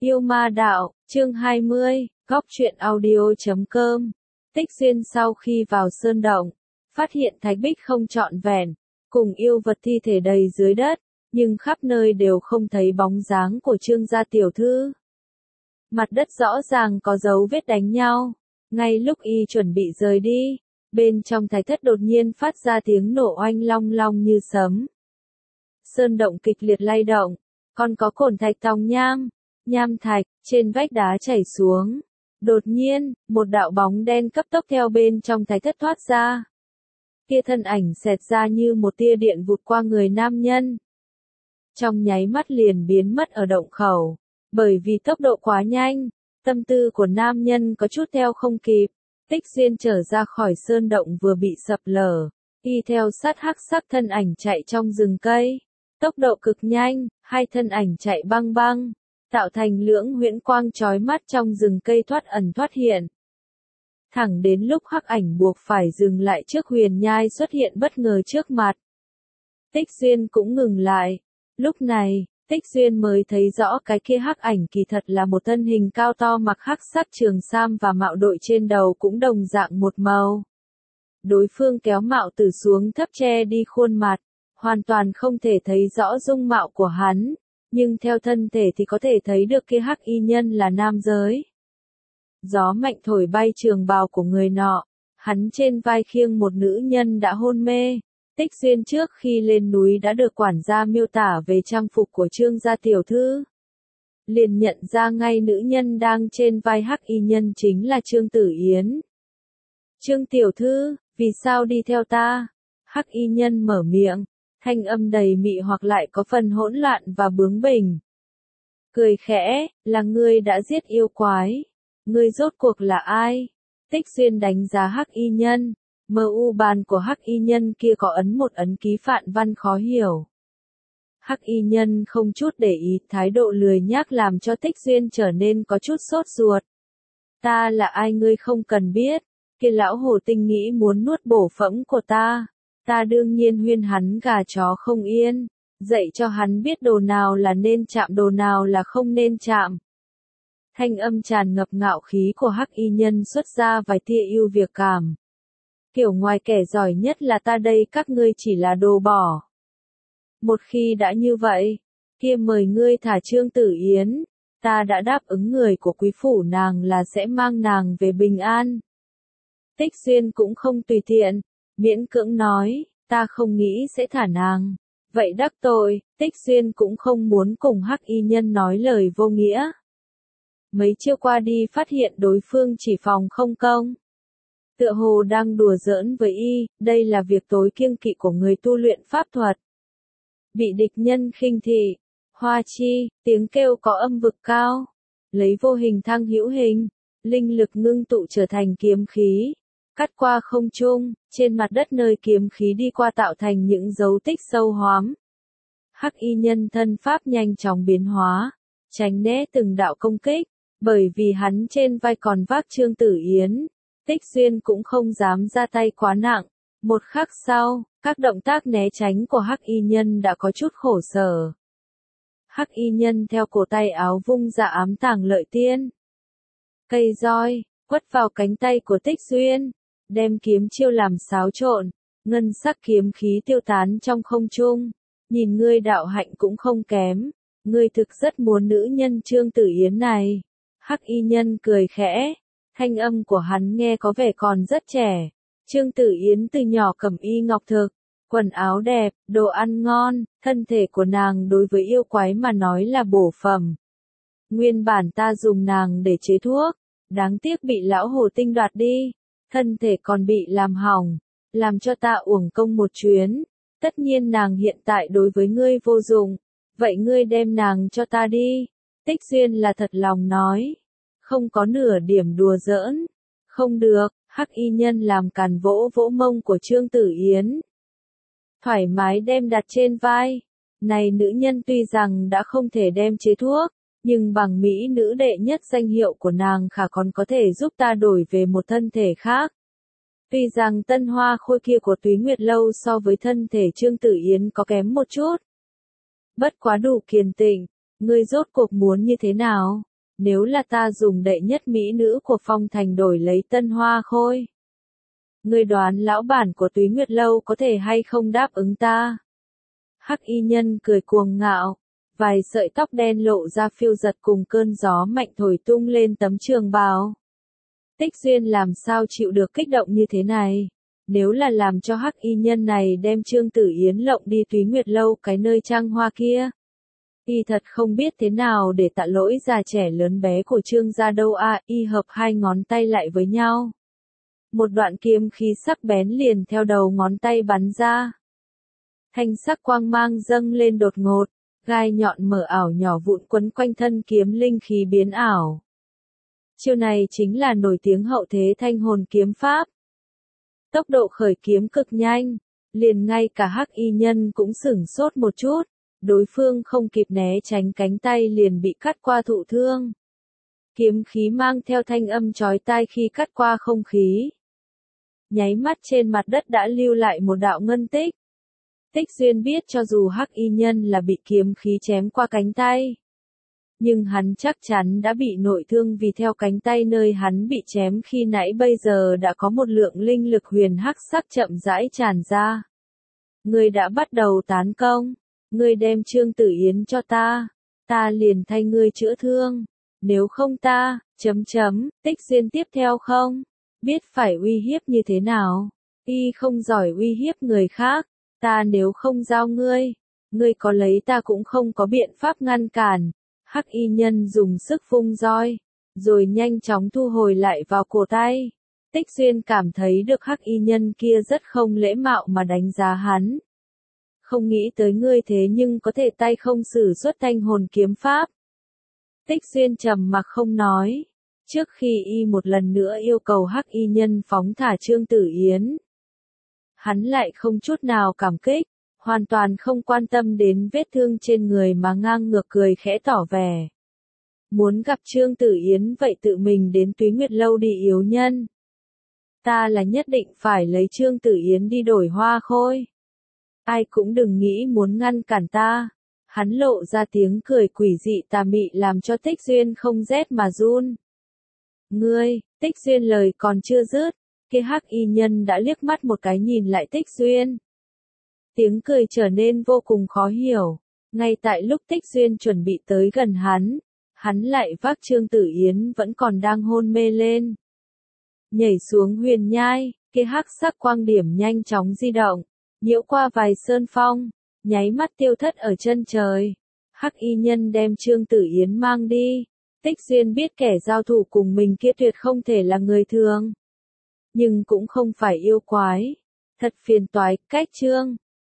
Yêu ma đạo, chương 20, góc truyện audio.com. Tích Xuyên sau khi vào sơn động, phát hiện thạch bích không trọn vẹn, cùng yêu vật thi thể đầy dưới đất, nhưng khắp nơi đều không thấy bóng dáng của Trương gia tiểu thư. Mặt đất rõ ràng có dấu vết đánh nhau, ngay lúc y chuẩn bị rời đi, bên trong thạch thất đột nhiên phát ra tiếng nổ oanh long long như sấm. Sơn động kịch liệt lay động, còn có cổn thạch tòng nham thạch, trên vách đá chảy xuống. Đột nhiên, một đạo bóng đen cấp tốc theo bên trong thạch thất thoát ra. Kia thân ảnh xẹt ra như một tia điện vụt qua người nam nhân. Trong nháy mắt liền biến mất ở động khẩu, bởi vì tốc độ quá nhanh, tâm tư của nam nhân có chút theo không kịp. Tích Xuyên trở ra khỏi sơn động vừa bị sập lở, y theo sát hắc sắc thân ảnh chạy trong rừng cây. Tốc độ cực nhanh, hai thân ảnh chạy băng băng, tạo thành lưỡng huyễn quang chói mắt trong rừng cây thoát ẩn thoát hiện. Thẳng đến lúc hắc ảnh buộc phải dừng lại trước huyền nhai xuất hiện bất ngờ trước mặt. Tích Xuyên cũng ngừng lại. Lúc này, Tích Xuyên mới thấy rõ cái kia hắc ảnh kỳ thật là một thân hình cao to mặc hắc sắc trường sam và mạo đội trên đầu cũng đồng dạng một màu. Đối phương kéo mạo tử xuống thấp che đi khuôn mặt, hoàn toàn không thể thấy rõ dung mạo của hắn, nhưng theo thân thể thì có thể thấy được kia hắc y nhân là nam giới. Gió mạnh thổi bay trường bào của người nọ, hắn trên vai khiêng một nữ nhân đã hôn mê. Tích Xuyên trước khi lên núi đã được quản gia miêu tả về trang phục của Trương gia tiểu thư. Liền nhận ra ngay nữ nhân đang trên vai hắc y nhân chính là Trương Tử Yến. Trương tiểu thư, vì sao đi theo ta? Hắc y nhân mở miệng, thanh âm đầy mị hoặc lại có phần hỗn loạn và bướng bỉnh. Cười khẽ, là ngươi đã giết yêu quái. Ngươi rốt cuộc là ai? Tích Xuyên đánh giá hắc y nhân. MU bàn của hắc y nhân kia có ấn một ấn ký phạn văn khó hiểu. Hắc y nhân không chút để ý, thái độ lười nhác làm cho Tích Xuyên trở nên có chút sốt ruột. Ta là ai ngươi không cần biết, kia lão hồ tinh nghĩ muốn nuốt bổ phẫm của ta. Ta đương nhiên huyên hắn gà chó không yên, dạy cho hắn biết đồ nào là nên chạm đồ nào là không nên chạm. Thanh âm tràn ngập ngạo khí của hắc y nhân xuất ra vài tia yêu việc cảm. Kiểu ngoài kẻ giỏi nhất là ta đây, các ngươi chỉ là đồ bỏ. Một khi đã như vậy, kia mời ngươi thả Trương Tử Yến, ta đã đáp ứng người của quý phủ nàng là sẽ mang nàng về bình an. Tích Xuyên cũng không tùy tiện, miễn cưỡng nói, ta không nghĩ sẽ thả nàng. Vậy đắc tội, Tích Xuyên cũng không muốn cùng hắc y nhân nói lời vô nghĩa. Mấy chiêu qua đi phát hiện đối phương chỉ phòng không công. Tựa hồ đang đùa giỡn với y, đây là việc tối kiêng kỵ của người tu luyện pháp thuật. Bị địch nhân khinh thị, hoa chi, tiếng kêu có âm vực cao, lấy vô hình thăng hữu hình, linh lực ngưng tụ trở thành kiếm khí, cắt qua không trung, trên mặt đất nơi kiếm khí đi qua tạo thành những dấu tích sâu hoắm. Hắc y nhân thân pháp nhanh chóng biến hóa, tránh né từng đạo công kích, bởi vì hắn trên vai còn vác Trương Tử Yến. Tích Xuyên cũng không dám ra tay quá nặng. Một khắc sau, các động tác né tránh của hắc y nhân đã có chút khổ sở. Hắc y nhân theo cổ tay áo vung ra ám tàng lợi tiên. Cây roi, quất vào cánh tay của Tích Xuyên, đem kiếm chiêu làm xáo trộn, ngân sắc kiếm khí tiêu tán trong không trung. Nhìn ngươi đạo hạnh cũng không kém, ngươi thực rất muốn nữ nhân Trương Tử Yến này. Hắc y nhân cười khẽ. Thanh âm của hắn nghe có vẻ còn rất trẻ. Trương Tử Yến từ nhỏ cẩm y ngọc thực, quần áo đẹp, đồ ăn ngon, thân thể của nàng đối với yêu quái mà nói là bổ phẩm. Nguyên bản ta dùng nàng để chế thuốc, đáng tiếc bị lão hồ tinh đoạt đi, thân thể còn bị làm hỏng, làm cho ta uổng công một chuyến. Tất nhiên nàng hiện tại đối với ngươi vô dụng, vậy ngươi đem nàng cho ta đi. Tích Xuyên là thật lòng nói. Không có nửa điểm đùa giỡn. Không được, hắc y nhân làm càn vỗ vỗ mông của Trương Tử Yến. Thoải mái đem đặt trên vai. Này nữ nhân tuy rằng đã không thể đem chế thuốc, nhưng bằng mỹ nữ đệ nhất danh hiệu của nàng khả còn có thể giúp ta đổi về một thân thể khác. Tuy rằng tân hoa khôi kia của Túy Nguyệt Lâu so với thân thể Trương Tử Yến có kém một chút. Bất quá đủ kiên tịnh, ngươi rốt cuộc muốn như thế nào? nếu là ta dùng đệ nhất mỹ nữ của Phong Thành đổi lấy Tân Hoa Khôi. Ngươi đoán lão bản của Túy Nguyệt Lâu có thể hay không đáp ứng ta? Hắc y nhân cười cuồng ngạo, vài sợi tóc đen lộ ra phiêu giật cùng cơn gió mạnh thổi tung lên tấm trường bào. Tích Xuyên làm sao chịu được kích động như thế này? Nếu là làm cho hắc y nhân này đem Trương Tử Yến lộng đi Túy Nguyệt Lâu cái nơi trăng hoa kia. Y thật không biết thế nào để tạ lỗi già trẻ lớn bé của Trương gia đâu à, y hợp hai ngón tay lại với nhau. Một đoạn kiếm khí sắc bén liền theo đầu ngón tay bắn ra. Thanh sắc quang mang dâng lên đột ngột, gai nhọn mở ảo nhỏ vụn quấn quanh thân kiếm linh khí biến ảo. Chiêu này chính là nổi tiếng hậu thế thanh hồn kiếm pháp. Tốc độ khởi kiếm cực nhanh, liền ngay cả hắc y nhân cũng sửng sốt một chút, đối phương không kịp né tránh cánh tay liền bị cắt qua thụ thương. Kiếm khí mang theo thanh âm chói tai khi cắt qua không khí. Nháy mắt trên mặt đất đã lưu lại một đạo ngân tích. Tích Xuyên biết cho dù hắc y nhân là bị kiếm khí chém qua cánh tay, nhưng hắn chắc chắn đã bị nội thương vì theo cánh tay nơi hắn bị chém khi nãy bây giờ đã có một lượng linh lực huyền hắc sắc chậm rãi tràn ra. Ngươi đã bắt đầu tán công, ngươi đem Trương Tử Yến cho ta liền thay ngươi chữa thương, nếu không Tích Xuyên tiếp theo không, biết phải uy hiếp như thế nào, y không giỏi uy hiếp người khác, ta nếu không giao ngươi có lấy ta cũng không có biện pháp ngăn cản. Hắc y nhân dùng sức vung roi, rồi nhanh chóng thu hồi lại vào cổ tay. Tích Xuyên cảm thấy được hắc y nhân kia rất không lễ mạo mà đánh giá hắn. Không nghĩ tới ngươi thế nhưng có thể tay không sử xuất thanh hồn kiếm pháp. Tích Xuyên trầm mặc không nói, trước khi y một lần nữa yêu cầu hắc y nhân phóng thả Trương Tử Yến. Hắn lại không chút nào cảm kích, hoàn toàn không quan tâm đến vết thương trên người mà ngang ngược cười khẽ tỏ vẻ. Muốn gặp Trương Tử Yến vậy tự mình đến Túy Nguyệt Lâu đi yếu nhân. Ta là nhất định phải lấy Trương Tử Yến đi đổi Hoa Khôi. Ai cũng đừng nghĩ muốn ngăn cản ta. Hắn lộ ra tiếng cười quỷ dị tà mị làm cho Tích Xuyên không rét mà run. Ngươi, Tích Xuyên lời còn chưa dứt, kia hắc y nhân đã liếc mắt một cái nhìn lại Tích Xuyên. Tiếng cười trở nên vô cùng khó hiểu. Ngay tại lúc Tích Xuyên chuẩn bị tới gần hắn lại vác Trương Tử Yến vẫn còn đang hôn mê lên. Nhảy xuống huyền nhai, kia hắc sắc quang điểm nhanh chóng di động, nhiễu qua vài sơn phong, nháy mắt tiêu thất ở chân trời. Hắc y nhân đem Trương Tử Yến mang đi. Tích Xuyên biết kẻ giao thủ cùng mình kia tuyệt không thể là người thường. Nhưng cũng không phải yêu quái. Thật phiền toái, cách Trương